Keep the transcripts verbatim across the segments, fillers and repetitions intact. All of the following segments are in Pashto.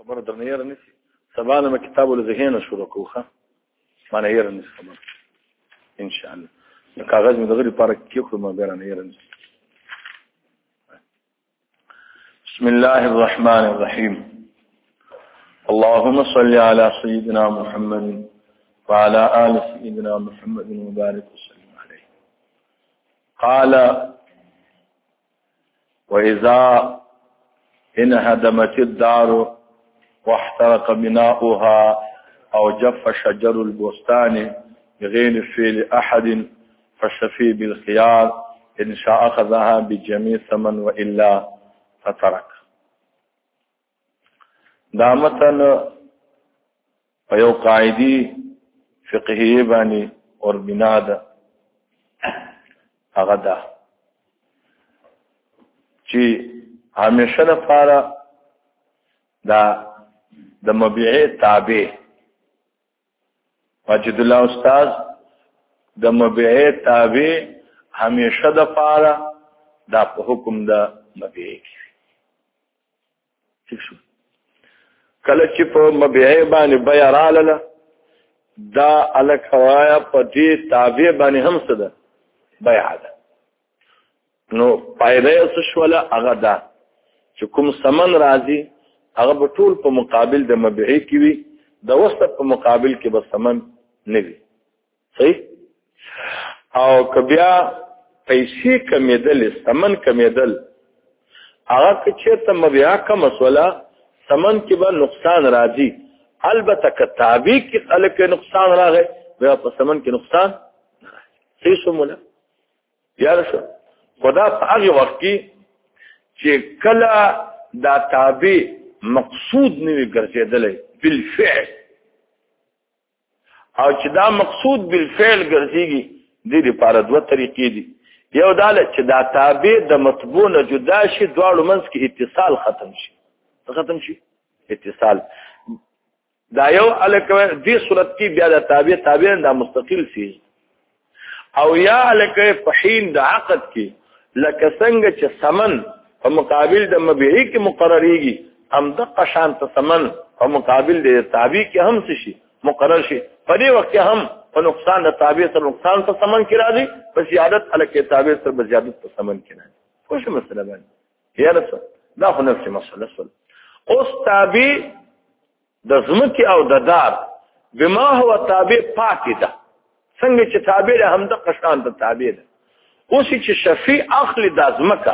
خبر درنه یې رنسي سبا نه کتاب ول ذهن شروع کوخه معنی یې رنسي خبر ان شاء الله کاغذ مې دغه لپاره کې کوم بیان یې رنسي بسم الله الرحمن الرحيم اللهم صل على سيدنا محمد وعلى آل سيدنا محمد وبارك وسلم عليه قال وإذا انهدمت الدار واحترق بناؤها أو جف شجر البستان بغير فعل أحد فالشفيع بالخيار إن شاء أخذها بجميع ثمن وإلا فترك دامتن فيو قاعدي فقهي باني اور بنا ده هغه ده چې همیشه لپاره دا د مبيعي تابع واجد الله استاد د مبيعي تابع همیشه لپاره دا په حکم د مبيعي ٹھیک شو کله چې په مبيعي باندې بيع رااله دا الکوایا په دې تابع باندې هم څه ده بيع ده نو پایله څه شوله هغه ده چې کوم ثمن راځي هغه په ټول په مقابل د مبيعي کې وي د وسط په مقابل کې به ثمن نه وي صحیح او کبیا پیسې کمیدل ثمن کمیدل هغه چې ته مبيع کم مسوله ثمن کې به نقصان راځي البته کتابی کې خلک نقصان راغی بیا په ثمن کې نقصان صحیح شموله یاد شو خدا په هغه وخت کې چې کله دا تابع مقصود نه وي ګرځېدلی بالفعل او چې دا مقصود بالفعل ګرځېږي دې لپاره دوه طریقې دي یو دا چې دا تابع د مطبوع نه جدا شي دواړو منځ کې اتصال ختم شي ختم شي اتصال دا یو الکه دې صورت کې بیا د تابع تابع دا مستقل شي او یا الکه په حین د عقد کې لکه څنګه چې ثمن په مقابل د مبيعي کې مقرريږي هم د قشان ته ثمن په مقابل د تابع کې هم شي مقرر شي په دې وخت کې هم په نقصان د تابع سره نقصان ته ثمن کې راځي په زیادت الکه تابع سره زیادت ته ثمن کې راځي خو څه مسله باندې یا رسول دا خو نفس مسله سول اوس تابع د زمکه او د دار بما هو تابع پاتې ده څنګه چې تابع هم د قشان ته تابع ده اوس چې شفیع اخلي د زمکه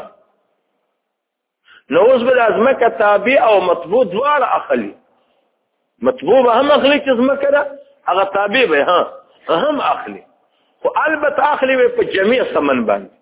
نو اوس به د زمکه تابع او مطبوع دواړه اخلي مطبوع هم اخلي چې زمکه ده هغه تابع به ها هم اخلي خو البته اخلي په جميع ثمن باندې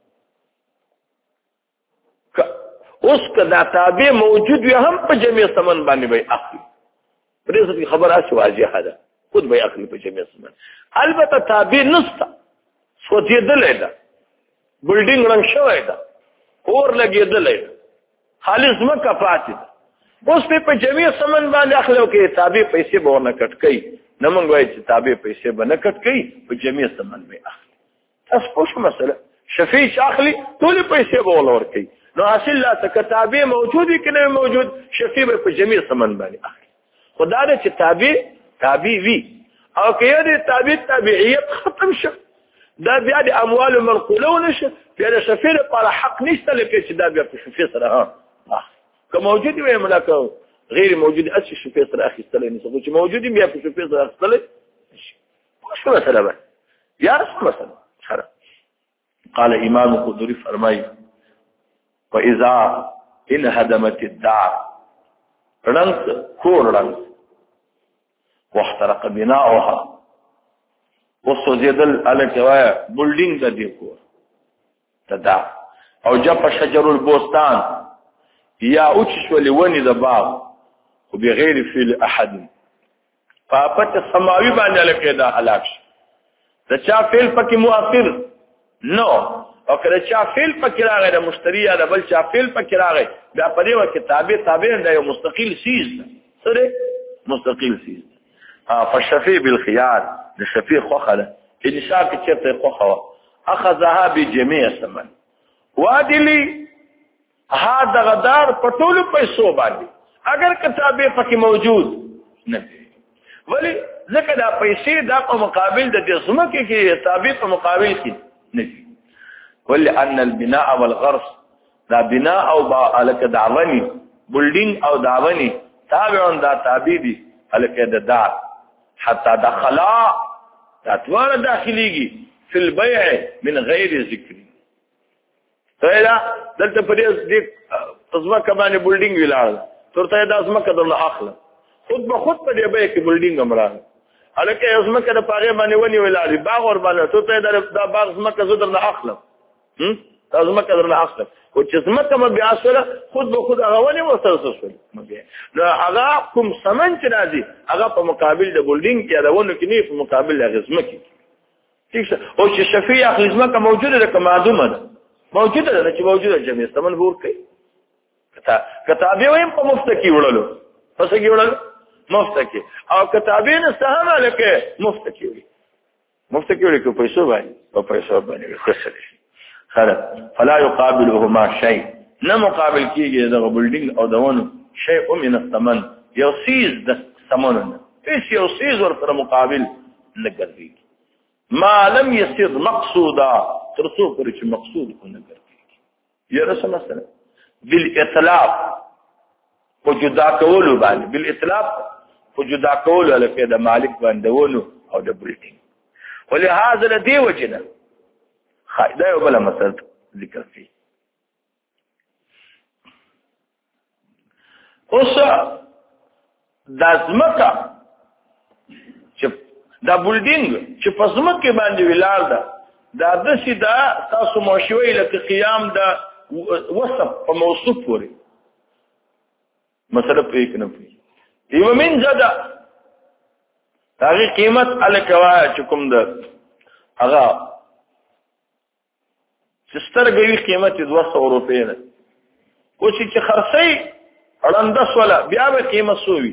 اوس کدا تابع موجود وي هم په جميع ثمن باندې به اخلي پرې خبر اسی واضحه ده خود به اخلي په جميع ثمن البته تابع نستا سوځیدل ده بلډینګ رنګ شوی ده اور لګیدل ده خالص مکه پاتې ده اوس په جميع ثمن باندې اخلو کې تابع پیسې به نه کټکې نه مونږ وایي چې تابع پیسې به نه کټکې په جميع ثمن به اخلي تاسو پوښتنه مسله شفیع اخلي ټول پیسې به ولور کوي نو حاصل لا تابع موجود کې نه موجود شفیع په جميع ثمن باندې اخلي خدا دې چې تابع تابع وي او کې دې تابع تابعیت ختم شو دا بیا د اموال منقولون شو بیا د شفیع لپاره حق نشته لکه چې دا بیا په شفیع سره ها که موجود وي ملکه غیر موجود اسی شفیع سره اخیستل نه څه چې موجود بیا په شفیع سره اخیستل شو مثلا بس یا رسول مثلا خلاص قال امام قدری فرمای واذا انهدمت الدار رنس کور رنس واحترق بناؤها وسوزیدل الکوایا بلډینګ د دې کور تدا او جپ شجر البستان یا اوچشول ونی د باغ خو بغیر فعل احد فاپت سماوی باندې لکه دا هلاک د چا فعل پکې مؤثر نو او کله چا فعل پکې راغی د مشتری یا د بل چا فعل پکې راغی بیا په دې وخت تابع تابع د یو مستقل سیز سره مستقل سیز ها فالشفيع بالخيار الشفيع خوخله ان شاء کې چرته خوخه اخذها بجميع ثمن وادلی هذا غدار په ټولو پیسو باندې اگر کتابه پکې موجود نه ولی ځکه دا پیسې دا په مقابل د دې ځمکې کې تابع په مقابل کې نه دي ولی ان البناء والغرس دا بناء او با الک دعونی بلډینګ او دعونی تابعون دا تابع دي الک د دار حتى دخلا تطوار داخليږي في البيع من غیر ذکر فإذا دلته پرې دې ځمکه باندې بلډینګ ویلاړ ترته دا ځمکه درنه اخله خود به خود په دې به کې بلډینګ امران الکه ځمکه د پاغه باندې ونی ویلاړ باغ ور باندې ترته دا باغ ځمکه زو درنه اخله هم دا ځمکه درنه اخله او چې ځمکه م بیا سره خود به خود هغه ونی وسره سره نو هغه کوم سمن چې راځي هغه په مقابل د بلډینګ کې دا ونه کې نه په مقابل د ځمکې ٹھیک شه او چې شفیع اخلي ځمکه موجوده ده کومه معلومه ده موجوده ده چې موجوده جمعي سمن ور کوي کتابه ويم په مفت کې وړلو پس کې وړلو مفت کې او کتابه نه سهم لکه مفت کې وړي مفت کې وړي کو پیسو باندې په پیسو باندې خسرې خره فلا يقابلهما شيء نه مقابل کېږي د بلډینګ او دونو شيء من الثمن يصيز د ثمن ايش يصيز ورته مقابل نه ګرځي ما لم يصير مقصودا ترڅو پر چې مقصود کو نه ګرځي یا رسول الله بالاطلاق وجدا کولو باندې بالاطلاق وجدا کولو لکه د مالک باندې او د بلډینګ ولهذا لدی وجنه خایده یو بل مسله ذکر فيه اوس د ځمکه چې د بلډینګ چې په ځمکه باندې ویلار ده دا د سیدا تاسو ماشوي لکه قیام د وصف په موصوف پورې مسله پرې کنه پرې یو من زدا هغه قیمت الکوا چې کوم ده هغه سترګې قیمت دوه سوه روپۍ ده او چې خرڅي اړنده ولا بیا به قیمت سووي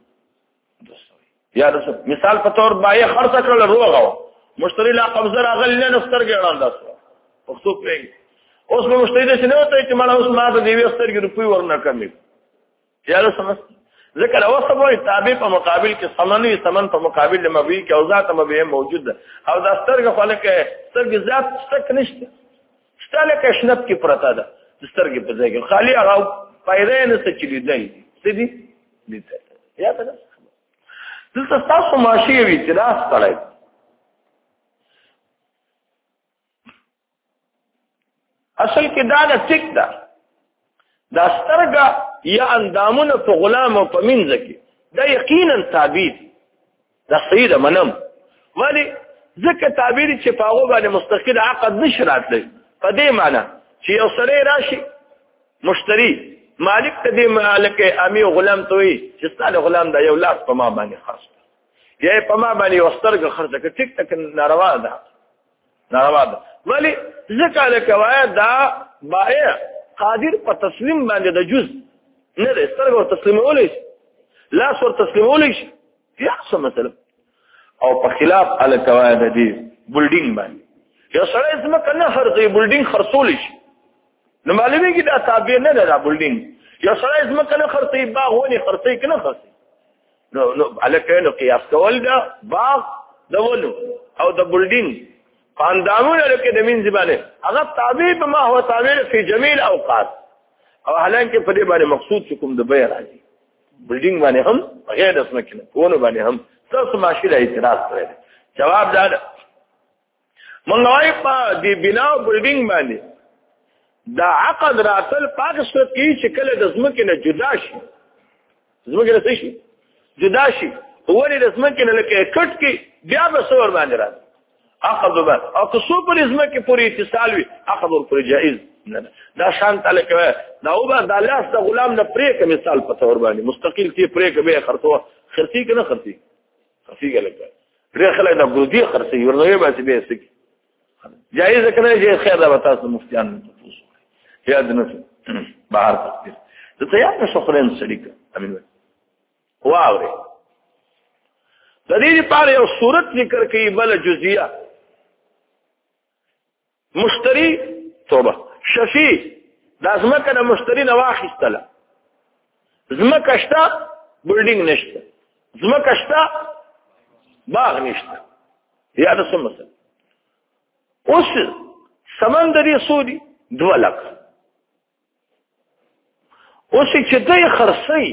یا مثال په تور باندې خرڅ کړل روغه مشتری لا قبضه راغلی نه سترګې اړنده پښتو پرې اوس نو مشتری دې نه وته چې مړ اوس ما ته دی سترګې روپۍ ورنه کمې یا له سمس ذکر اوسه وای تابع په مقابل کې ثمنوي ثمن په مقابل د مبيع کې او ذات مبيع موجود ده او دا سترګې خلک سترګې ذات ستک نشته ستاله کې شنب کې پرتا ده سترګې په ځای کې خالی هغه پیدا نه څه چلی دی سدي دي یا ته دلته تاسو ماشي وي چې راس تړای اصل کې دا نه ټیک ده دا سترګه یا اندامونه په غلام او په منځ کې دا یقینا تعبیر دا صحیح ده منم ولی ځکه تعبیر چې په هغه باندې مستقل عقد نشرات دی په دې معنی چې یو سره راشي مشتری مالک ته دې مالک امی غلام ته وي چې ستاسو غلام دا یو لاس په ما باندې خاص دی په ما باندې وسترګه خرڅه کې ټیک ټک ناروا ده ناروا ده ولی ځکه لکه دا بائع قادر په تسلیم باندې د جز نه ده سترګه تسلیمولې لاس ور تسلیمولې یا څه مثلا او په خلاف الکواید دي بلډینګ باندې یو سره اسمه کنه خرڅي بلډینګ خرڅول شي نو معلومه کې دا تابع نه ده بلډینګ یو سره اسمه کنه خرڅي باغ ونی خرڅي کنه خرڅي نو نو الکه قیاس کول دا باغ دولو او د بلډینګ خاندامونه لکه د مين زبانه هغه تابع به ما هو تابع فی جميع الاوقات او حالانکه په دې باندې مقصود کوم د بیع راځي بلډینګ باندې هم غیر اسمه کنه ونه باندې هم تاسو ماشي له اعتراض کړئ جواب دا منغوي په دې بنا بلډینګ باندې دا عقد راتل پاک صورت کې چې کله د زمکه نه جدا شي زمکه نه شي جدا شي ولې د زمکه نه لکه کټ کې بیا به سور باندې راځي عقد بر او که سو پر زمکه پوری اتصال وي عقد پر جائز نه دا شان تعالی کوي دا او به د الله ست غلام نه پرې کې مثال په تور باندې مستقل کې پرې کې به خرڅو خرڅي کنه خرڅي خرڅي لګا پرې خلک د ګودي خرڅي ورنوي به به سکی جائز کنه چې خیر دا تاسو مفتیان تاسو یاد نه بهر تفسیر د ته یاد نشو خلین شریک امین واوري د دې لپاره یو صورت ذکر کوي بل جزئیه مشتری توبه شفیع لازمه کنه مشتری نه واخیستله ځمکه شته بلډینګ نشته، ځمکه شته باغ نشته. یا د څه مثلا اوس سمندري سودي دوه لکه، اوس چې دوی خرڅوي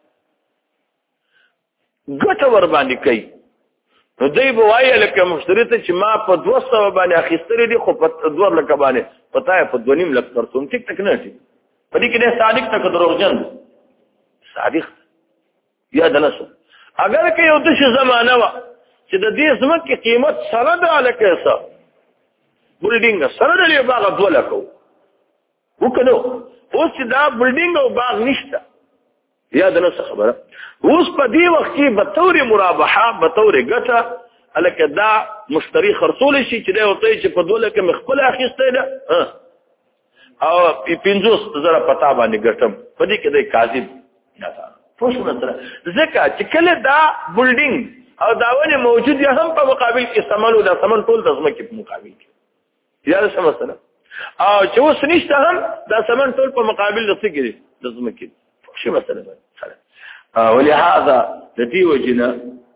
ګټه ور باندې کوي، نو دوی به وایي لکه مشتري ته چې ما په دوه سوه باندې اخیستلی دي خو په دوه لکه باندې پتا یې په دوه نیم لک خرڅوم. ټیک ټک نه ټیک په دې کې دی صادق ته که دروغجن دی؟ صادق یا د نسو. اگر که یو داسې زمانه وه چې د دې ځمکې قیمت سره ده هلکه څه بلډینګ سره د دې باغ دوه لکه و و که نه اوس چې دا بلډینګ او باغ نشته یا د نسه خبره. اوس په دې وخت کې به طور مرابحه به طور ګټه هلکه دا مشتري خرڅولی شي چې دی ورته وایي چې په دوه لکه مې خپله اخیستی ده او پنځوس زره په تا باندې ګټم، په دې کې دی کاذب نه ده. پوه شو سره ځکه چې کله دا بلډینګ او دا ونې موجود یا هم په مقابل کې سمن و دا سمن ټول د ځمکې په مقابل کې یا د څه مسله او چې اوس نشته هم دا سمن ټول په مقابل د څه کې دی د ځمکې. شو مسله ده. ولهذا د دې وجنه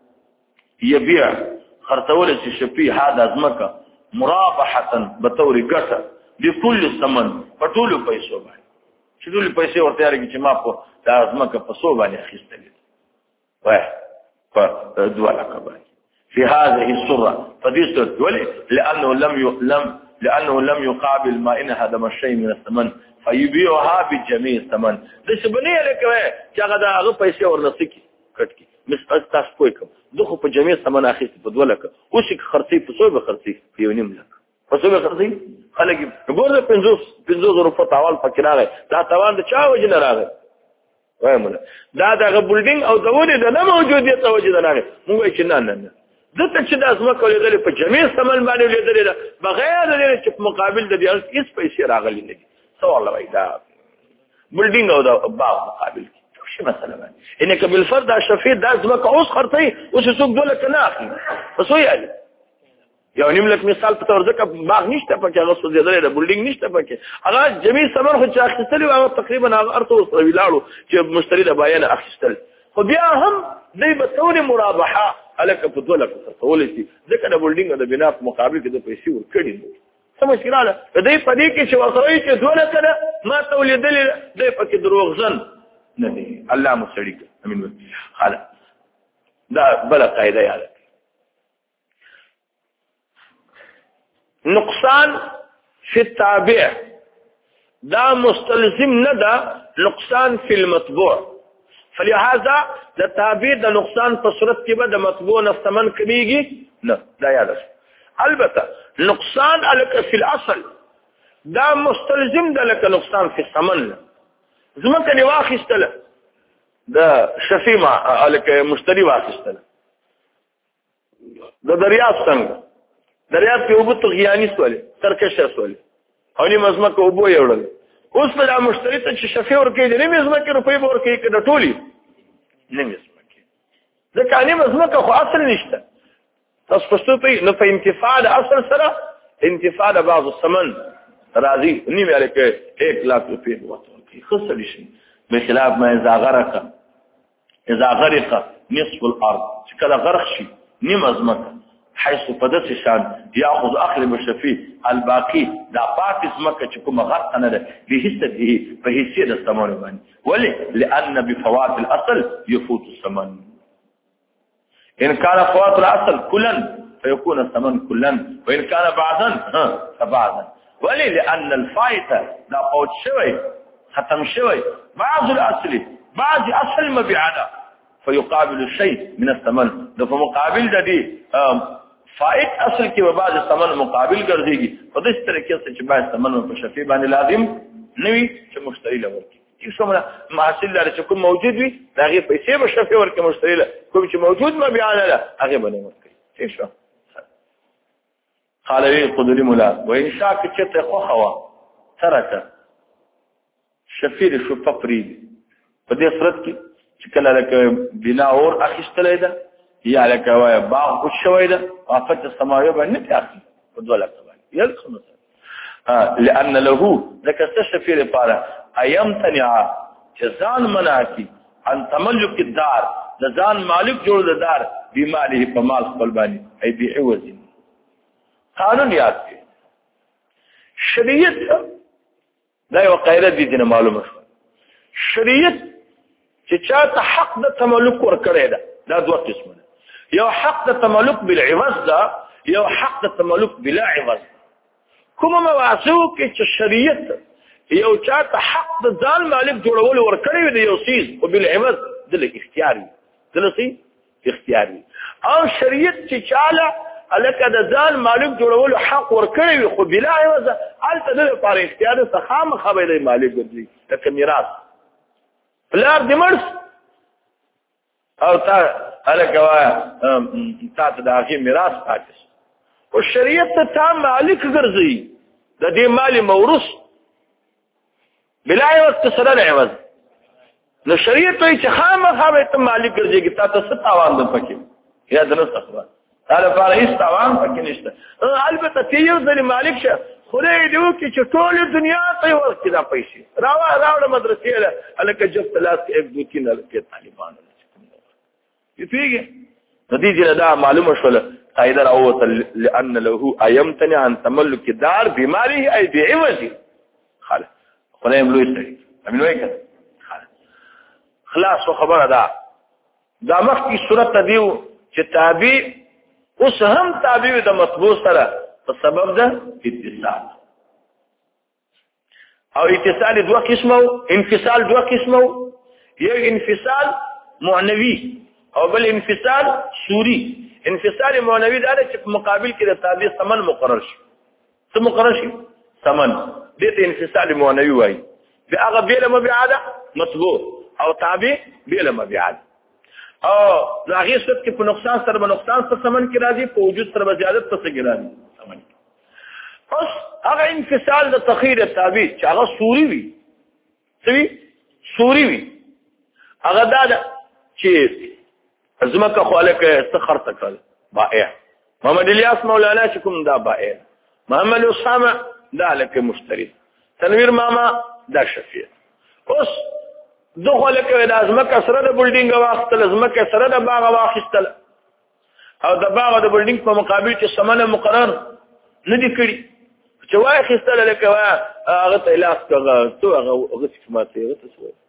يبيع خرڅول چې شپې هاذا ځمکه مرابحه بطور ګټه لكل ثمن په ټولو پیسو باندې چې ټولو پیسې ورته راګي چې ما په دا ځمکه په سو باندې اخیستلې وای په دوه لکه باندې في هذه الصوره فديست ولي لانه لم لم لانه لم يقابل ما ان هذا الشيء من الثمن فيبيعها بجميع الثمن. د شبنه لکه چې هغه دا هغه پیسې ورنسکی کټ کی مس تاسو کوی کوم دغه په جميع ثمن اخیست په دوه لکه اوس چې خرڅي په سو به خرڅي په یو نیم لکه په سو به خرڅي خلک ګورله پنځوس پنځوس روپه تاوان پکې راغی. دا تاوان د چا وجه نه راغی؟ وای مولا دا دغه بلډینګ او د ونې د نه موجودیت وجه نه راغی. موږ وایو چې نه نه نه دته چې د ځمکه لیدلې په جميع ثمن باندې لیدلې ده بغیر د دې چې په مقابل د دې هیڅ پیسې راغلي نه دي. سوال وای دا بلډینګ او د باغ مقابل کې شو مثلا باندې انک بالفرد شفیع د ځمکه اوس خرڅي اوس څوک دوله کنه اخلي بس وایي یو نیم لک مثال په تور ځکه باغ نشته پکې هغه څه زیاده ده بلډینګ نشته پکې هغه جميع ثمن خو چې اخیستل او تقریبا هغه ارته ویلاړو چې مشتری د بیان اخیستل خو بیا هم دای په تور مرابحه الک په دوله کې څولې شي ځکه د بلډینګ د بنا په مقابل کې د پیسې ورکړي سمجھ کړه دای په دې کې چې وسوي چې دوله کړه ما تولیدل دای په کې دروغجن نه دی. الله مسړي امين خاله دا بل قاعده یاده نقصان في التابع دا مستلزم نه ده نقصان في المطبوع فلهذا د تابع د نقصان په صورت کې به د مطبوع نفسمن کمیږي نه دا یاد شي. البته نقصان الک في الاصل دا مستلزم ده لك نقصان في الثمن زمکه دی واخیستله دا شفیمه الک مشتری واخیستله د دریاب څنګه دریاب کې وبو طغیانی سواله ترکشه سواله او نیم ازمکه وبو یوړل اوس په دا مشتری ته چې شفی ورکې دي نیم ازمکه روپې ورکې کړه ټولي نیم ازمکه ځکه نیم ازمکه خو اصل نشته تاسو پښتو په نو په انتفاع د اصل سره انتفاع د بعض الثمن راضي نیم الک एक लाख روپې ورکې خسر شي بخلاف ما اذا غرق اذا غرق نصف الارض چې کله غرق شي نیم ازمکه حيث فدت شان ياخذ اخر مشفي الباقي دا پاک اسمکه چې کوم غرق نه ده به حصته په حصه د ثمن باندې ولي لان بفوات الاصل يفوت الثمن ان كان فوات الاصل كلا فيكون الثمن كلا وان كان بعضا ها فبعضا ولي لان الفائته دا فوت شوي ختم شوي بعض الاصل بعض اصل مبيعنا فيقابل الشيء من الثمن ده په مقابل د دې فائد اصل کې به بعض ثمن مقابل ګرځيږي په دې طریقې سره چې بعض ثمن په شفیع باندې لازم نوي چې مشتری لور کې څومره محصول لري چې کوم موجود وي دا غي پیسې به شفیع ورکې مشتری له کوم چې موجود ما بیان له هغه باندې ورکې ٹھیک شو. قال لي قدري مولا وان شاء كنت خوا ترك شفیع شو پپری په دې صورت کې چې کله لکه بنا اور اخیستلې ده یا لکه وای باغ او شوی ده افت السماويه باندې تاخي په دوه لکه باندې یل خمسه لان له ذکر الشفير لپاره ايام تنع جزان مناكي ان تملک الدار د ځان مالک جوړ د دار بیماله په مال خپل باندې ای بی عوض قانون یاد کړئ شریعت دا یو قاعده دي چې معلومه شو شریعت چې چاته حق د تملک ورکړی ده دا دوه قسمه یو حق د تملک بالعوض ده یو حق د تملک بلا عوض کومه مواسو کې چې شریعت یو چاته حق د ځان مالک جوړول ورکړی دی یو سیز او بالعوض دل اختیاري دل سي اختیاري او شریعت چې چاله الکه د ځان مالک جوړول حق ورکړی خو بلا عوض الته د لپاره اختیار څخه خامخا به مالک ګرځي لکه میراث پلار د مرس او تا الکه وا تا ته د هغه میراث پاتې او شریعت ته مالک ګرځي د دې مال موروث بلا عوض سره عوض نو شریعت ته خامخا به ته مالک ګرځي تا ته څه تاوان ده پکې یا درست خبره تعالی پر هیڅ تاوان پکې نشته البته ته یو ځل مالک شه خدای دې وکړي چې ټول دنیا ته ورکړي دا پیسې راو راوړه مدرسې له الکه جفت لاس کې یک دو تین الکه طالبان دي پیږي نتیجه دا معلومه شوله قاعده راوته لان له ايمتنع عن تملك دار بماله اي بعوض خلاص خدای ملوي سړي امين وای کړه خلاص خبره ده دا مخکې صورت دیو چې تابع اوس هم تابع د مطبوع سره په سبب ده اتصال او اتصال دوه قسمه انفصال دوه قسمه یو انفصال معنوي او بل انفصال صوري انفصال معنوي دا چې په مقابل کې د تابع ثمن مقرر شي څه مقرر شي ثمن دې ته انفصال معنوي وایي د هغه بیل مبيعاده مطبوع او تابع بیل مبيعاده او هغه څه چې په نقصان سره په نقصان سره ثمن کې راځي په وجود سره زیادت څه کې راځي اوس هغه انفصال د تخیر تابع چې هغه صوري وي سوي صوري وي هغه دا چې ازمکه خالق استخر تکل بائع محمد الیاس مولانا چې کوم دا بائع محمد اسامه دا لکه مشتری تنویر ماما دا شفیع اوس دغه لکه د ازمکه سره د بلډینګ واخستل ازمکه سره د باغ واخستل او د باغ د بلډینګ په مقابل کې سمنه مقرر نه دي کړی چې وای خستل لکه وا هغه ته لاس کغه تو هغه هغه څه ماته هغه څه وای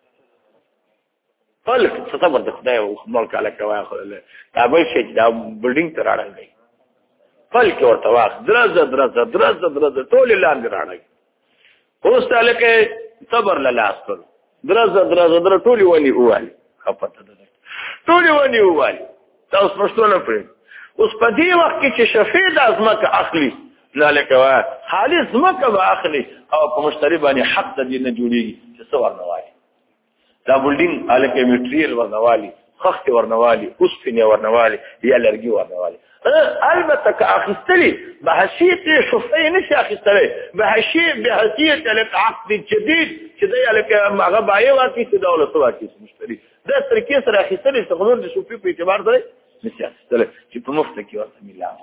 قال تصور د خدای او ملک علی کوا خو له دا به شي دا بلډینګ ته راړل قال کې ورته واخ درزه درزه درزه درزه ټول لاندې راړل اوس تعالی کې صبر لاس کړ درزه درزه در ټول ونی هوالي خپته ده ټول ونی هوالي تاسو پښتون نه پرې اوس په دې وخت کې چې شفیع د ازمکه اخلي ذلك وا خالص مکه به اخلي او په مشتری باندې حق د دې نه جوړيږي چې څو ورنوالي دا بلډینګ الکه میټریل ورنوالي خخت ورنوالي اوس فنی ورنوالي یا لرګي ورنوالي البته که اخستلی به حیثیت شفیع نشي اخستلی به حیثیت به حیثیت الک عقد جدید چې دی الکه هغه بایو واکې چې دولت واکې مشتری دا ترکیه سره اخستلی څنګه نور د شفیع په اعتبار دی نشي اخستلی چې په مفت کې ورته ملام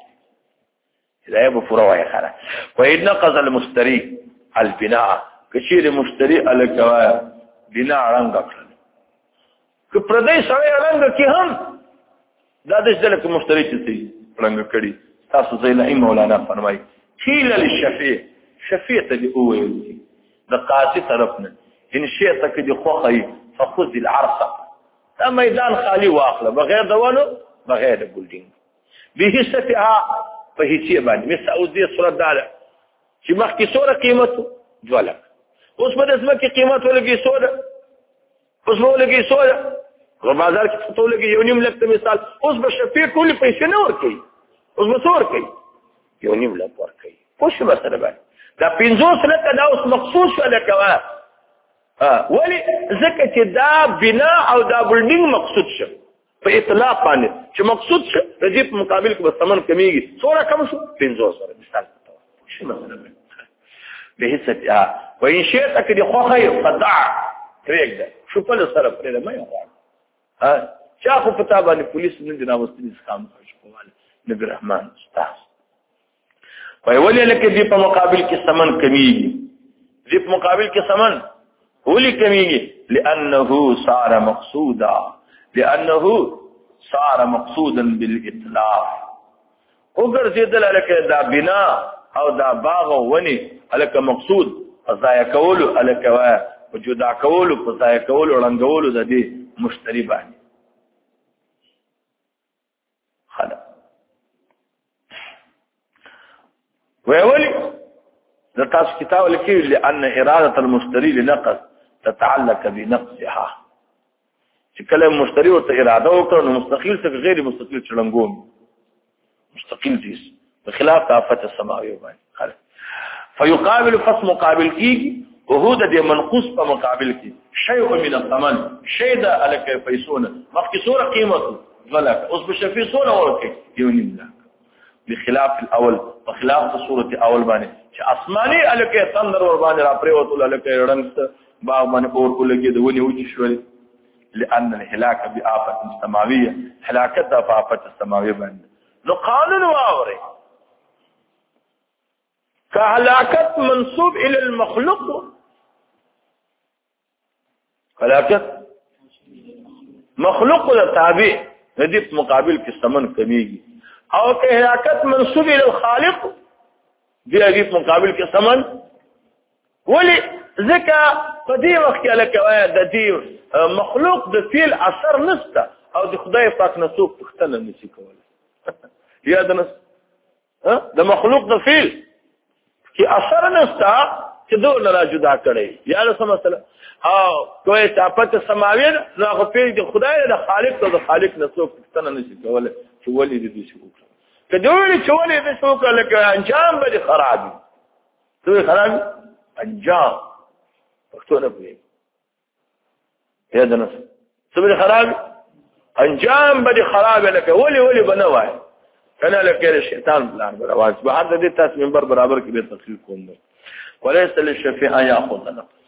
لا يبو فروع خلا وإذ نقض المشتري البناء كثير مشتري الكوا بناء رنگ کړل که پردې سره رنگ کې هم دا د ځل کې مشتري چې رنگ کړي تاسو زې مولانا فرمایي قيل للشفيع شفيع ته دی وایي د قاضي طرفنا ان شئت کدي خوخي فخذ العرصه دا میدان خالی واخله بغیر دوانو بغیر د بلډینګ به ستها په هیڅ باندې مثل اوس دې صورت داله چې مخکې سوره قیمت جوړه اوس په دې کې قیمت ولګي سوره اوس ولګي سوره په بازار کې څه ولګي یو نیم لک مثال اوس به شفیع ټول پیسې نه ورکړي اوس به څور کوي یو نیم لک ورکړي اوس به سره باندې دا پنځوس لک دا اوس مخصوص ولا کوا ها ولی ځکه چې دا بنا او دا بلډینګ مقصود شو په اطلاق باندې چې مقصود شه د دې په مقابل کې به ثمن کمیږي څوره کم شو پنځوس سره مثال شو مثلا به هیڅ ا وان شئت کدي خو خیر فدع تريګ ده شو په سره پرې نه یو ها چا خو پتا باندې پولیس نه دی نامستنی ښکام شوواله نبی رحمان استاد وای ولې لکه دې په مقابل کې ثمن کمیږي دې په مقابل کې ثمن ولې کمیږي لأنه صار مقصودا لأنه صار مقصودا بالإتلاف وګرځیدل الکه دا بنا او دا باغ ونی الکه مقصود ضایع کول الکه وجودا کول په ضایع کول ورنګول د دې مشتری باندې خلا ویولي د تاسو کتاب لیکي لأن إرادة المشتري لنقص تتعلق بنقصها چې کله مشتری ورته اراده وکړي نو مستقیل څخه غیر مستقیل چلنګون مستقیل دي بخلاف آفت السماوي باندې فيقابل فصل مقابل کیږي وهو د منقوص په مقابل کې شيء من الثمن شيء د الک پیسونه مخکې صوره قیمته غلط اوس بشفي صوره ورکه یونیم لا بخلاف الاول بخلاف صوره اول باندې چې اسماني الک تندر ور باندې را پریوتل الک رنګ باغ باندې اور ولګي د ونی وچی شول لأن الهلاك بآفة سماوية هلاكتها بآفة السماوية باندې نو قانون واوري كهلاكت منسوب إلى المخلوق هلاكت مخلوق للتابع نديت مقابل كالسمن كميجي او كهلاكت منسوب إلى الخالق دي اجيب مقابل كالسمن ولي ذكا قدي وقت لك د دې مخلوق د فعل اثر نسته او د خدای پاک نسوک پختنه نشي کوله یا د نس ها د مخلوق د فعل کی اثر نسته چې دوه نه را جدا کړي یا له مثلا او کوی صفات سماوی نو هغه په د خدای د خالق او د خالق نسوک پختنه نشي کوله چې ولې دې شي وکړه کله چې ولې دې شو کله کې انجام به خرابي ته خرابي انجام پښتو نه پوهیږي یا د نس سبب خراب انجام به خراب لکه ولي ولي بنوای کنه لکه شیطان بلان برواز به هر د دې تاسو منبر برابر کې به تفصیل کوم وليس للشفيع ياخذ نفس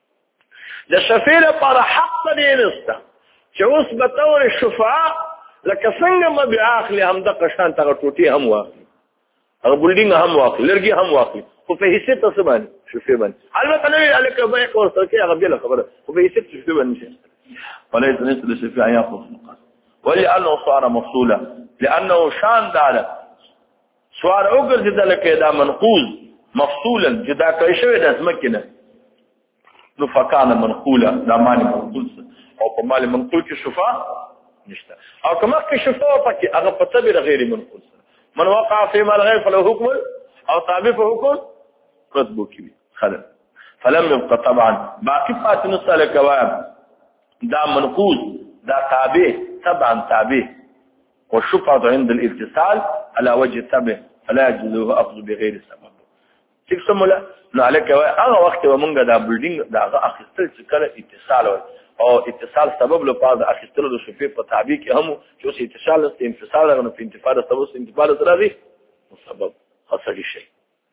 للشفيع لپاره حق دې نسته چې اوس به تور الشفعاء لکه څنګه ما بیاخلی هم د قشان ته ټوټي هم واخلي هغه بلډینګ هم واخلي لرګي هم واخلي خو په حصے تاسو باندې شفیع باندې البته نه الکه به کو سره هغه بل خبره خو په حصے شفیع باندې وليس مثل الشفيع ياخذ نقاط ولانه صار مفصولا لانه شان دار سوار اوګرځي دلکه دا منقوز مفصولا جدا کوي شوی د اسمکنه نو فکان منقولا دا معنی منقول او په معنی منقول کې شفاء نشته او کما کې شفاء پکې هغه په تبع غیر منقول من وقع في مال غير فله حكم او تابع في حكم رتبه كبير خلل فلم يبقى طبعا باقي فات نصل كواب دا منقوص دا تابع طبعا تابع والشفعة عند الاتصال على وجه التبع فلا يجوز اخذ بغير سبب تقسم لا نو عليك هغه وخت ومنګه دا بلډینګ دا هغه اخستل چې کله اتصال او اتصال سبب له پاره اخستلو د شفیع په تابع کې هم چې اتصال است انفصال غنه په انتفاده سبب انتفاده سره دی سبب خاصه شي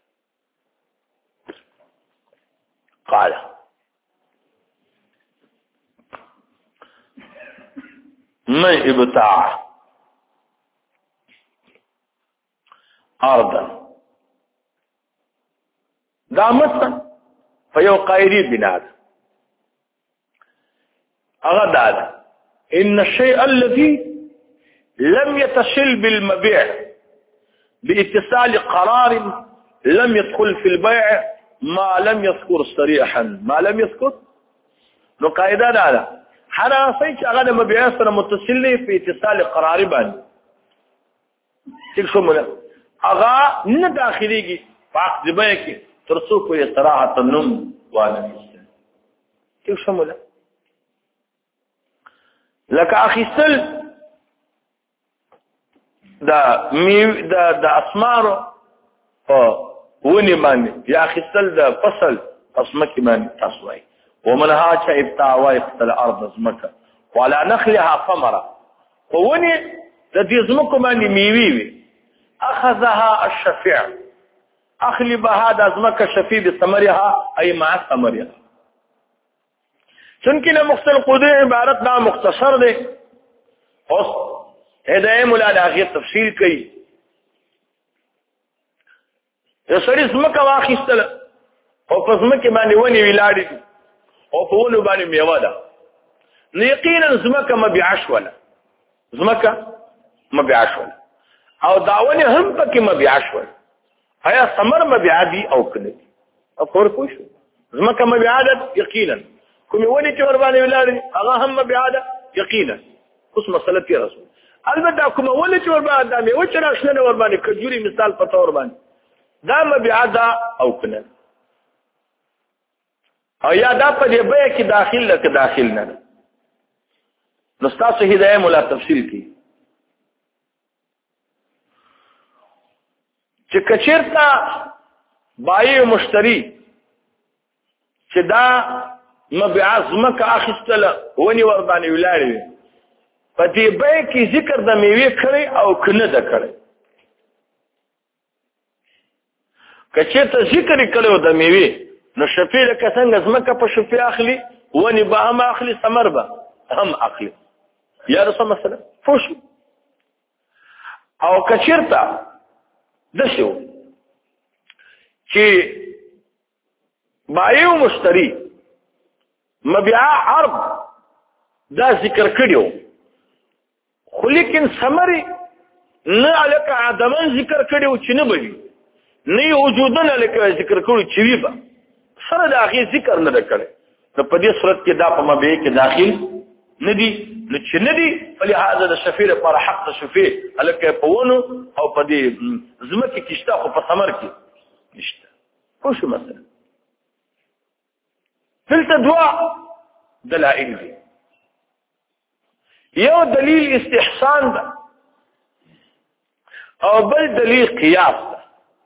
قال من ابتاع ارضا دا مثلا فيو قائري بناد أغداد إن الشيء الذي لم يتصل بالمبيع باتصال قرار لم يدخل في البيع ما لم يذكر صريحا ما لم يذكر نو قاعده ده حنا سيج هغه مبيع سره متصل نه په اتصال قرار باندې څه شموله هغه نه داخليږي پاک دی به کې ترڅو په صراحت النم وانه څه شموله لکه اخیستل دا میو دا د اسمارو او ونی باندې یا اخیستل د فصل اسمکه باندې تاسوي ومنها چا ابتاع وايقتل ارض زمکه ولا نخلها ثمره ونی د دې زمکه باندې میوي وي اخذها الشفيع اخلي بها د زمکه شفيع بثمرها اي مع ثمرها چونکه له مختصر قدر عبارت دا مختصر دی اوس هدايه مولا هغه تفصیل کوي یو سړي زمکه واخیستله او په زمکه باندې ونی ویلاړي او په ونو باندې میوه ده نو یقینا زمکه مبيعه شوله زمکه مبيعه شوله او داونه هم پکې مبيعه شوله آیا ثمر مبيعه دي او کنه او خور پوه شو زمکه مبيعه ده یقینا کومې ونې چې ور باندې ولاري هغه هم مبيعه ده یقینا اوس مسله کې رسول البته کومه ونې چې ور باندې د میوه چې راشنه ور باندې کجوري مثال په تور باندې دا مبيعه ده او کنه او یا دا په دې به کې داخل لکه داخل نه نو تاسو هدايه مولا تفصیل کی چې کچیرتا بای مشتری چې دا مبيعه زمکه اخیستله ونی ور باندې ولاړی په دې به کې ذکر د میوه کړی او کنه د کړی کچیرتا ذکر کړو د میوه نو شفیع لکه څنګه زمکه په شفیع اخلي ونی به هم اخلي ثمر به هم اخلي یا رسول مسله فوش او کچیرتا دشو چې بایو مشتری مبيعه عرض دا ذکر کړیو خو لیکن ثمري نه الک عدمن ذکر کړیو چې نه بوي نه وجودن الک ذکر کړو چې وی با سره دا غي ذکر نه کړي نو په دې صورت کې دا په مبيعه کې داخل ندي نو چې ندي فلهذا د شفیع پر حق د شفیع الکه په ونو او په دې زمکه کې شته خو په ثمر کې نشته خو شو مثلا دلته دوا دلائل دي یو دلیل استحسان ده او بل دلیل قیاس ده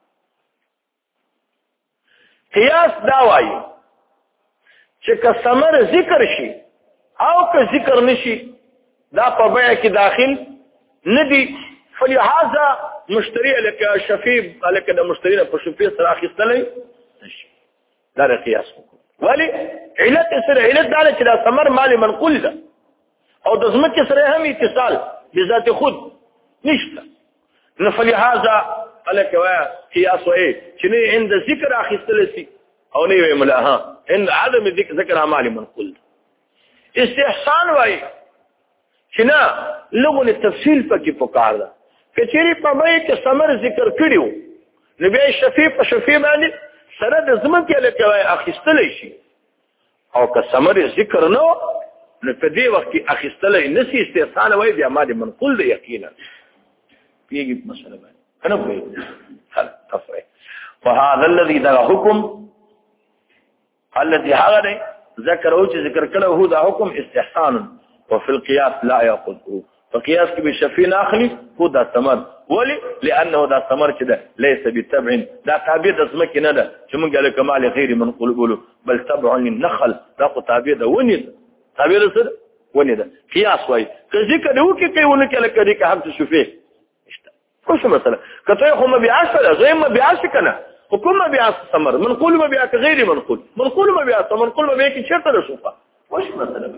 قیاس دا وایي چې که ثمر ذکر شي او که ذکر نشي دا په بیع کې داخل ندي فلهذا مشتری لکه شفیع لکه د مشتری په شفیع سره اخیستلی نشي دا قیاس ولی علت سره علت دا چې دا ثمر مال منقول ده او د زمکه سره هم اتصال بذات خود نشته نو فلهذا لکه وا قیاس وای چې نه عند ذکر اخیستل سي او نه وی ملها عند عدم ذکر ذکر مال منقول استحسان وای چې نه لغون التفصيل پکې پکار ده کچېری په مې کې ثمر ذکر کړیو نبی شفیع په شفیع باندې سره د زمکه لکه وای اخیستل شي او که ثمر ذکر نو نو په دې وخت کې اخیستل نسی استحسان وای بیا ماده منقول ده یقینا پیږي مسله باندې کنه کوي هل تفریح وهذا الذي ذا حكم الذي هذا ذكر او چې ذکر کړه هو دا حکم استحسان وفي القياس لا ياخذه فقياس کې به شفیع اخلي هو دا ثمر ولي لانه دا ثمر چې ده ليس بتبع دا تابع د اسمک نه ده چې موږ له کمال غیر منقول بولو بل تبع للنخل دا تابع ده ونی تابع ده څه ونی ده قياس وای که ذکر وو کې کوي ونه کې لکه دې که حق شفیع خو څه مثلا کته خو مبيعه سره زي مبيعه کنه حكم مبيعه ثمر منقول مبيعه غير منقول منقول مبيعه منقول مبيعه کې شرط ده شوفه وش مثلا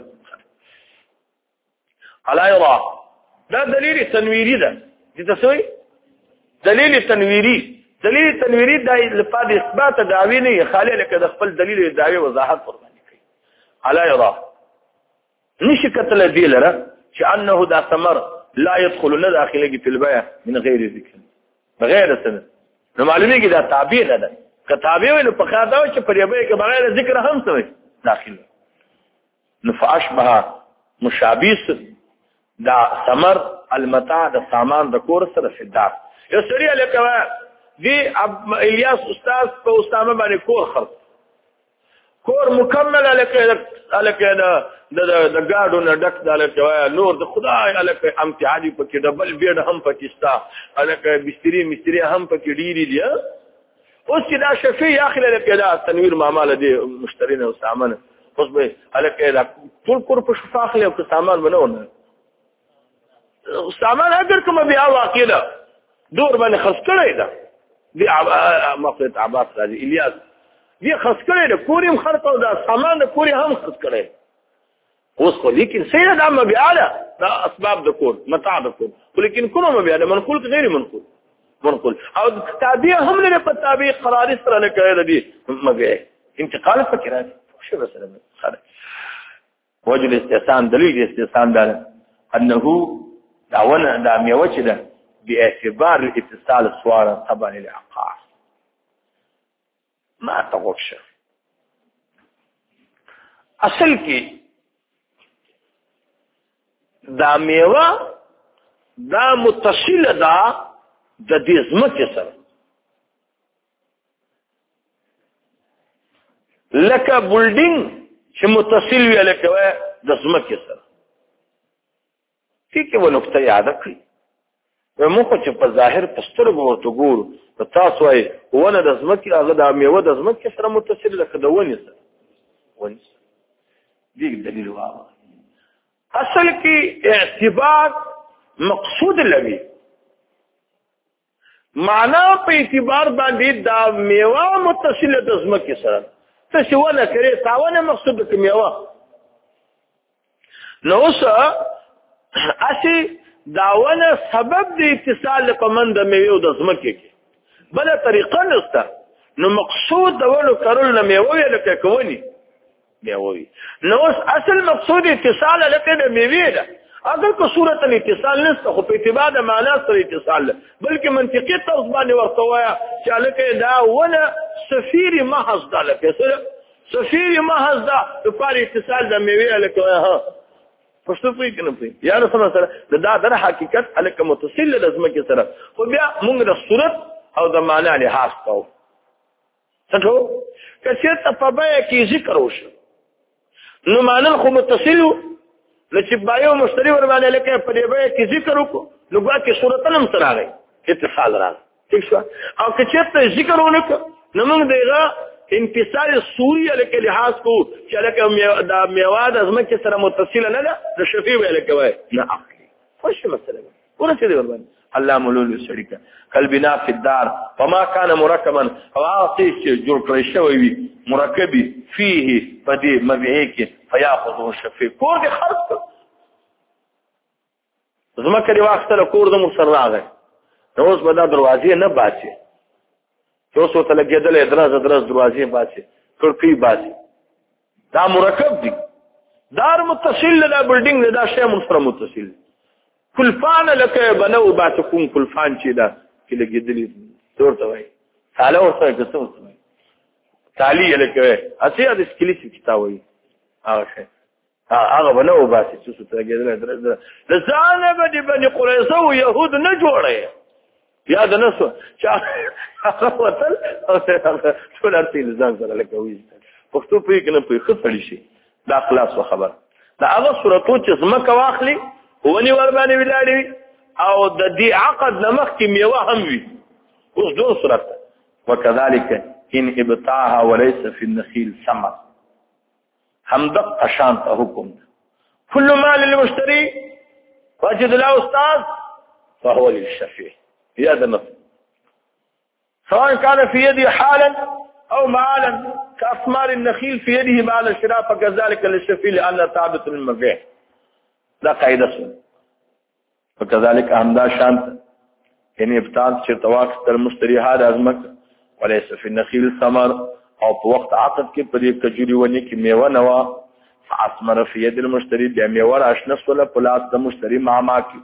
على يرى ده دليل تنويري ده دي تسوي دليل تنويري دليل تنويري ده لفاد اثبات دعوی نه خالی لکه د خپل دلیل دعوی وضاحت ورباندې کوي على يرى نشي کتل دی لره چې انه ده ثمر لا يدخل نه داخله في البيع من غير ذکر بغیر سند نو معلومه کې دا تابع ده که تابع وي نو په خاطر دا چې پر یبه کې بغیر ذکر هم څه داخله نو فاشبه مشابيس دا ثمر المتاع د سامان د کور سره فدار یو سړی الکوا دی الیاس استاد په اسامه باندې کور خرڅ کور مکمل الکه الکه د د گاډو نه ډک د الکه نور د خدای الکه امتحادی پکې ډبل بیډ هم پکېستا الکه بستری مستری هم پکې ډیری دی اوس چې دا شفیع اخر الکه دا تنویر معاملې دی مشتری نه سامان اوس به الکه دا ټول کور په شفاخ له سامان بنونه سامان اگر کوم بیا واقع ده دور باندې خرڅ کړی ده دی مقصد عباس راځي الیاس دی خرڅ کړی ده کوریم خرڅ او دا سامان د کوري هم خرڅ کړی اوس خو لیکن سید عام بیا ده دا اسباب د کور متاع د کور ولیکن کومه بیا ده منقول غیر منقول منقول او تابع هم نه په تابع قرار سره نه کړی دي مګه انتقال فکر راځي شو مثلا خلاص وجه الاستحسان دليل الاستحسان ده انه دعونا دام يوجد باعتبار الاتصال صورا طبعا العقار ما توقش اصل کې دا میوه دا متصله ده د دې ځمکې سره لکه بلډینګ چې متصل وي لکه د ځمکې سره ټیک و نقطه یاد کړئ موږ چې په ظاهر په سترګو ورته ګورو په تاسو وايي ونه د ځمکې هغه د میوه د ځمکې سره متصل لکه د ونې سره ونې دې دلیل واو اصل کې اعتبار مقصود لوي معنا په اعتبار باندې دا میوه متصله د ځمکې سره ته چې ونه کړې تاونه مقصود د میوه نو اوس اسی داونه سبب د اتصال په من د میوه د ځمکې کې بل طریقه نشته نو مقصود د ونو کارول نه میوه لکه کوونی میوه نو اوس اصل مقصود اتصال لکه د میوه ده اگر کو صورت الاتصال نشته خو په اعتبار د معنا سره اتصال بلکې منطقي طرز باندې ورته وایا چې لکه دا ونه سفیر محض ده لکه سره سفیر محض ده په اتصال د میوه لکه ها پښتو پوي کنه پوي یا نو سره سره دا د حقیقت الکه متصل لازمه کې سره خو بیا موږ د صورت او د معنا لحاظ کوو څنګه کچې ته په بیا کې ذکر وشو نو معنا خو متصل لچ بایو مشتری ور باندې لکه په دې بیا کې ذکر وکړو نو بیا کې صورت هم سره راغی اتصال راغی ٹھیک شو او کچې ته ذکر ونکړو نو موږ دغه انتصال سوري لکه لحاظ کو چې لکه دا میوه د ځمکې سره متصله نه ده د شفیع لکه وای نه عقلي خوش مسله ورته دی وربان الله مولول شریکه کل بنا فی الدار وما كان مرکبا او عاصی چې جوړ کړی شوی وي مرکبی فيه بدی مبيعه کې فياخذه الشفيع کور دې خرڅ ځمکه دی واخته کور د مسراغه نو اوس به دا دروازې نه باسي اوس ته لګیدل ادراز ادراز دروازې باسي کړکۍ باسي دا مرکب دي دار متصل له بلډینګ دا شی سره متصل کلفان لکه بنو باتکون کلفان چې دا کې لګیدل ورته وای ساله ورته کڅو وای تالی لکه اته د سکلیس کتاب وای هغه شی هغه بنو باسي چې ته لګیدل ادراز د ځانه به د بني قریظه او يهود نه جوړه یا د نسو چې هغه وتل او ټول ارتي ځان سره لکه وي پښتو په کې نه په خپل شي دا خلاص خبر دا هغه صورتو چې زمکه واخلي ونی ور باندې ولاړی او د دې عقد نمخ کې میوه هم وي اوس دوه صورت وكذلك ان ابتاعها وليس في النخيل ثمر هم دق شانت حکم كل مال للمشتري وجد له استاذ فهو للشفيع هذا النص سواء كان في يده حالا او معالا كأثمار النخيل في يده مال الشراء فكذلك للشفيع لأن ثابت المبيع لا قاعده سن فكذلك همدا شانت يعني ابتان شرطواق المشتري هذا ازمك وليس في النخيل ثمر او په وخت عقد کې په دې کجوري ونی کې میوه نوا فاثمر في يد المشتري د میوه راشنس ولا پلاس د مشتري معما کې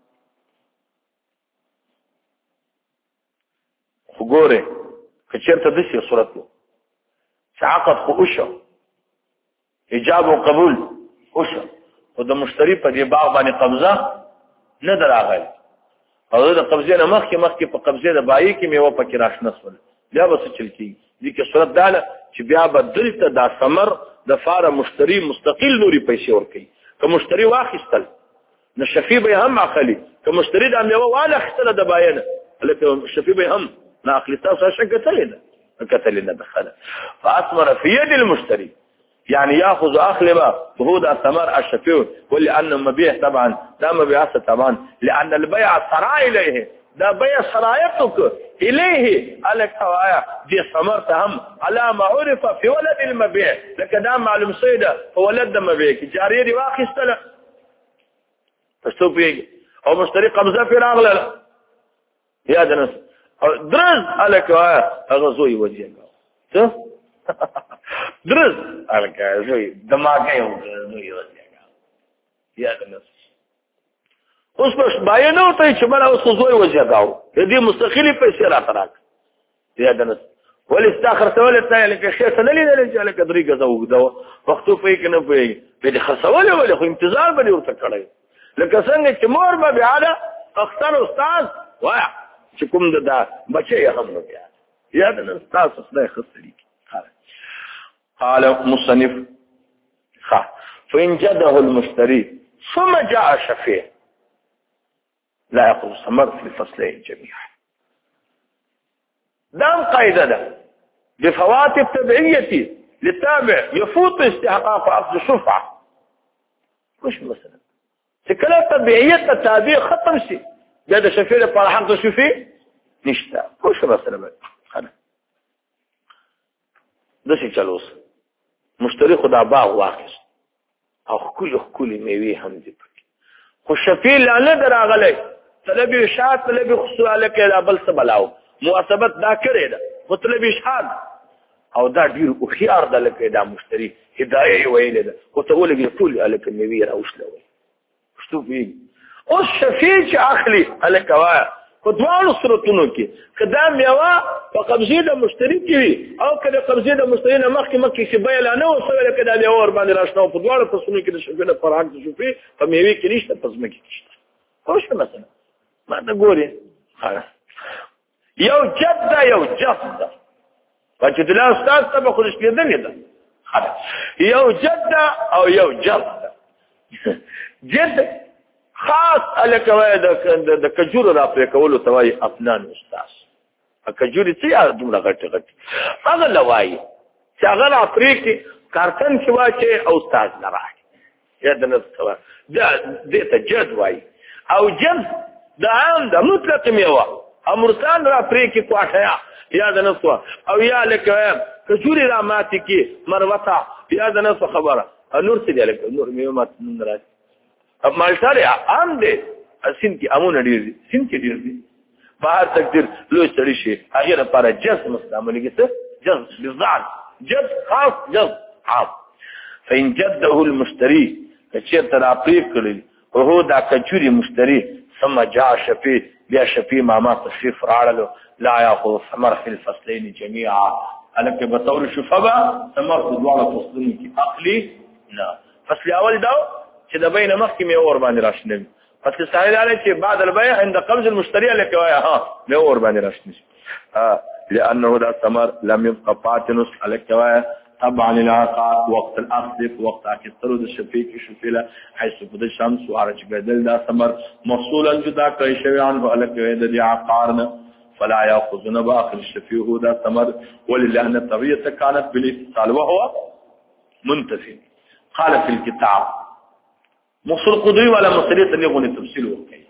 وګوره کچرته د څه صورت چې عقد خو وشو ایجاب او قبول وشو او د مشتری په دې باغ باندې قبضه نه دراغلی او د قبضه نه مخکې مخکې په قبضه د بای کې میوه پکې راشنسول بیا به څه چل کی دي کې صورت داله چې بیا به دلته د ثمر د فار مشتری مستقل نوري پیسې ورکړي که مشتری واخیستل نو شفیع به هم اخلي که مشتری د میوه والا اخیستل د باینه لکه شفیع به هم نه اخلي تاسو شګتل نه کتل نه دخل فاثمر في يد المشتري يعني ياخذ اخلبه شهود الثمر الشفيع ولان المبيع طبعا لا مبيع طبعا لان البيع صرا اليه ده بيع صرايتك اليه على كوايا دي ثمرتهم على ما عرف في ولد المبيع لكن ده معلوم صيده فولد المبيع جاريه دي واخستله فشوفي او مشتري قبضه في راغله يا دنس درز على كوايا غزوي وجهه ته درز الکه زوی دماغه یو زوی وځه یا د اوس په باندې نو ته چې مله اوس زوی وځګاو د دې مستقلی پیسې را تراک یا د نس ولې استاخر سوال ته لکه شیخ نه لیدل چې لکه درې غزا وګداو وختو په کې نه پي په دې خرڅول ولې خو انتظار به ورته کړی لکه څنګه چې مور به بیا اختر استاد وایا چې کوم د بچي هم نو بیا یا د استاد خدای خسري قال مصنف خ فإن جده المشتري ثم جاء شفيع لا يأخذ ثمر في الفصلين جميعا دام قاعده ده بفوات التبعية للتابع يفوت استحقاق عقد الشفعة وش مثلا تكلم تبعية التابع ختم شيء جاد شفيع لقال حق شفيع نشتا وش مثلا خلاص ده شي چلوس مشتری خدا باغ واخص او خکل خکل میوه هم دي خو شفیع لاله دراغله طلبي شات طلبي خصواله کې بل څه بلاو مواسبت دا کړی دا مطلب شات او دا ډیر او خيار د لکه دا مشتری هدايه ویل دا او ته ولګي ټول الکه میوه راوښلوي شتو بي او شفیع چې اخلي الکوا په دوه صورتونو کې کدا میوه په قبضه د مشتری کې او کله قبضه د مشتری نه مخکې مخکې چې بیان نه وسوي کدا میوه ور باندې راشنو په دوه صورتونو کې د شفیع پر حق د شفیع په میوه کې نشته په ځمکه کې نشته خو څه مثلا ما ته ګوري یو جد یو جد چې د لا استاد ته خو دې نه ده یو جد او یو جد جد خاص الکوي د د کجورو را پرې کولو توای افنان استاد کجوري چې دومره غټ غټ هغه لوای چې هغه را پرې کې کارتن کې واچي او استاد نه راځي یا د نس سوا دا دې ته جد وای او جد د عام د مطلق میوه امرسان را پرې کې کوټه یا د نس او یا لکه کجوري را ماتي کې مروته یا د نس خبره نور څه دی لکه نور میوه مات نه راځي اب مالټاره عام دي سین کې امونه ډیر دي سین کې ډیر دي بهر تقدیر لوی سړی شي هغه لپاره جز مستعمل کیږي جز بالذات جز خاص جز عام فإن جده المشتري کچې تر اپریک کړی او هو دا کچوري مشتري ثم جاء شفيع بیا شفيع ماما تشريف راړلو لا ياخذ ثمر في الفصلين جميعا الکه بطور شفبا ثمر په دواړو فصلونو کې عقلي نه فصل اول دا چې د بین مخکې مې اور باندې راشنه پس که ساحل علی چې بعد البيع عند قبض المشتري لك ها مې اور باندې راشنه ها لانه دا ثمر لم يبقى فاتنس على طبعا العقار وقت الاخذ وقت اكثر الشفيك شفيله حيث بد الشمس وارج بدل دا ثمر مفصولا جدا کوي شوی عنه الک د عقارنا فلا ياخذون باخر الشفيه دا ثمر ولله ان الطبيعه كانت بالاتصال وهو منتفي قال في الكتاب مصر قدوی والا مسئله ته غونې تفصیل وکړي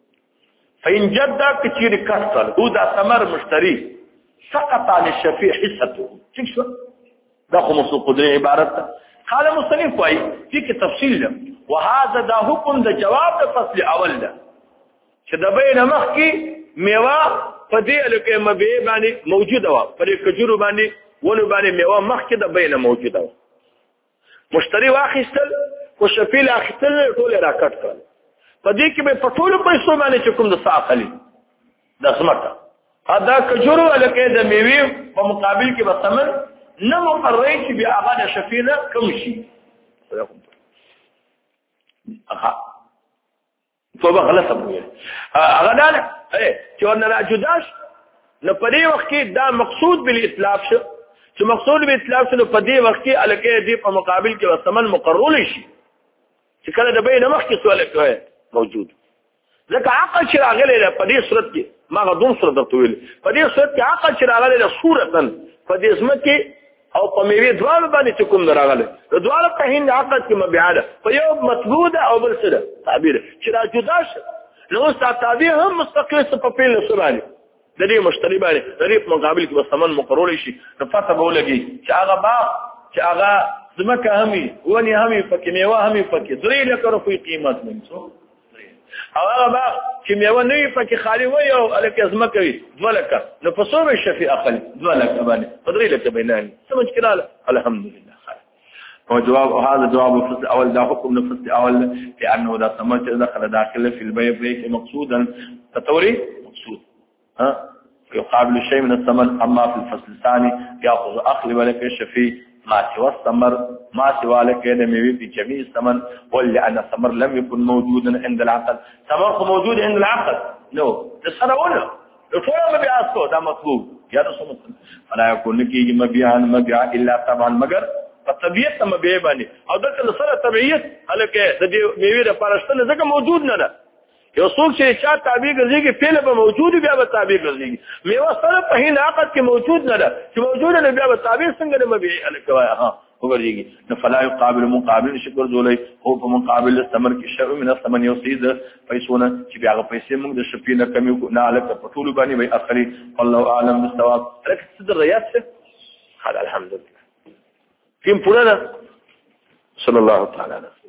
فإن جد کثیر کسل هو دا ثمر مشتری سقط عن الشفيع حصته څه شو دا خو مصر قدوی عبارت قال مصنف وايي فيك تفصيل وهذا دا حکم د جواب د فصل اول ده چې د بین مخ کې میوه په دې لکه مبي باندې موجوده و پر کجورو باندې ونه باندې میوه مخ کې د بین موجوده و مشتری واخیستل او شفیل اخیستل ټول راکټ کړل په دې کې به پټول پیسو باندې کوم د ساقلی د سمټه ادا کجورو لکه د میوه په مقابل کې به ثمن نه مقرری چې بیا هغه د شفیله کم شي اها توبه غلطه وایي هغه دا چې ورنه جداش نو په دې وخت کې دا مقصود بل اتلاف شو چې مقصود به اتلاف شنو په دې وخت کې الکه دې په مقابل کې ثمن مقرر شي چې کله د بین مخ کې سوال کوي موجود ځکه عقل چې راغلی ده په دې صورت کې ما غوډون صورت درته ویل په دې صورت کې عقل چې راغلی ده صورتن په دې اسمه کې او په میوه دواړو باندې کوم راغلی د دواړو په هند عقل کې مبيعاده په یو مطبوعه او بل څه تعبیر چې را جدا شي نو تعبیر هم مستقل څه په پیل سره د دې مشتری باندې د دې مقابل کې ثمن مقرر شي نو پته به ولګي چې هغه با چې هغه زمکه همي ونی همي پکې میوه همي پکې درې لکه روپۍ قیمت منځو او هغه با چې میوه نه وي پکې خالي وي او الکه ځمکه وي دوه لکه نو په څو به شفي اقل دوه لکه باندې په درې لکه بیناني څه مشکله ده الحمدلله هو جواب هذا جواب الفصل الاول ده حكم الفصل الاول لانه اذا سمعت دخل داخل في البيع ليس مقصودا تطوري مقصود ها يقابل شيء من الثمن اما في الفصل الثاني ياخذ اخل ولك الشفي ما سوى الثمر ما سوى لك يدمي في جميع الثمن ولأن الثمر لم يكن موجودا عند العقل ثمر موجود عند العقل نو تسرى ولا الفورة مبيعات ده مطلوب يا رسول الله فلا يكون لك مبيعا مبيعا إلا طبعا مگر طبيعت مبيع باندې او دغه سره طبيعت الکه د دې میوې د پرشتل ځکه موجود نه ده یو څوک چې چا تابع ګرځي پیله به موجود بیا به تابع ګرځي میوه سره په هین عقد کې موجود نه ده چې موجود نه بیا به تابع څنګه د مبيع الکه ها وګرځي نو فلا يقابل مقابل شکر ذولای او په مقابل الثمر کې شر من الثمن يصيد پیسونه چې بیا هغه پیسې موږ د شپې نه کمی نه الکه په ټول باندې وي اخري الله اعلم بالثواب الکه صدر ریاض څه هذا الحمد لله كم فلانة صلى الله تعالى عليه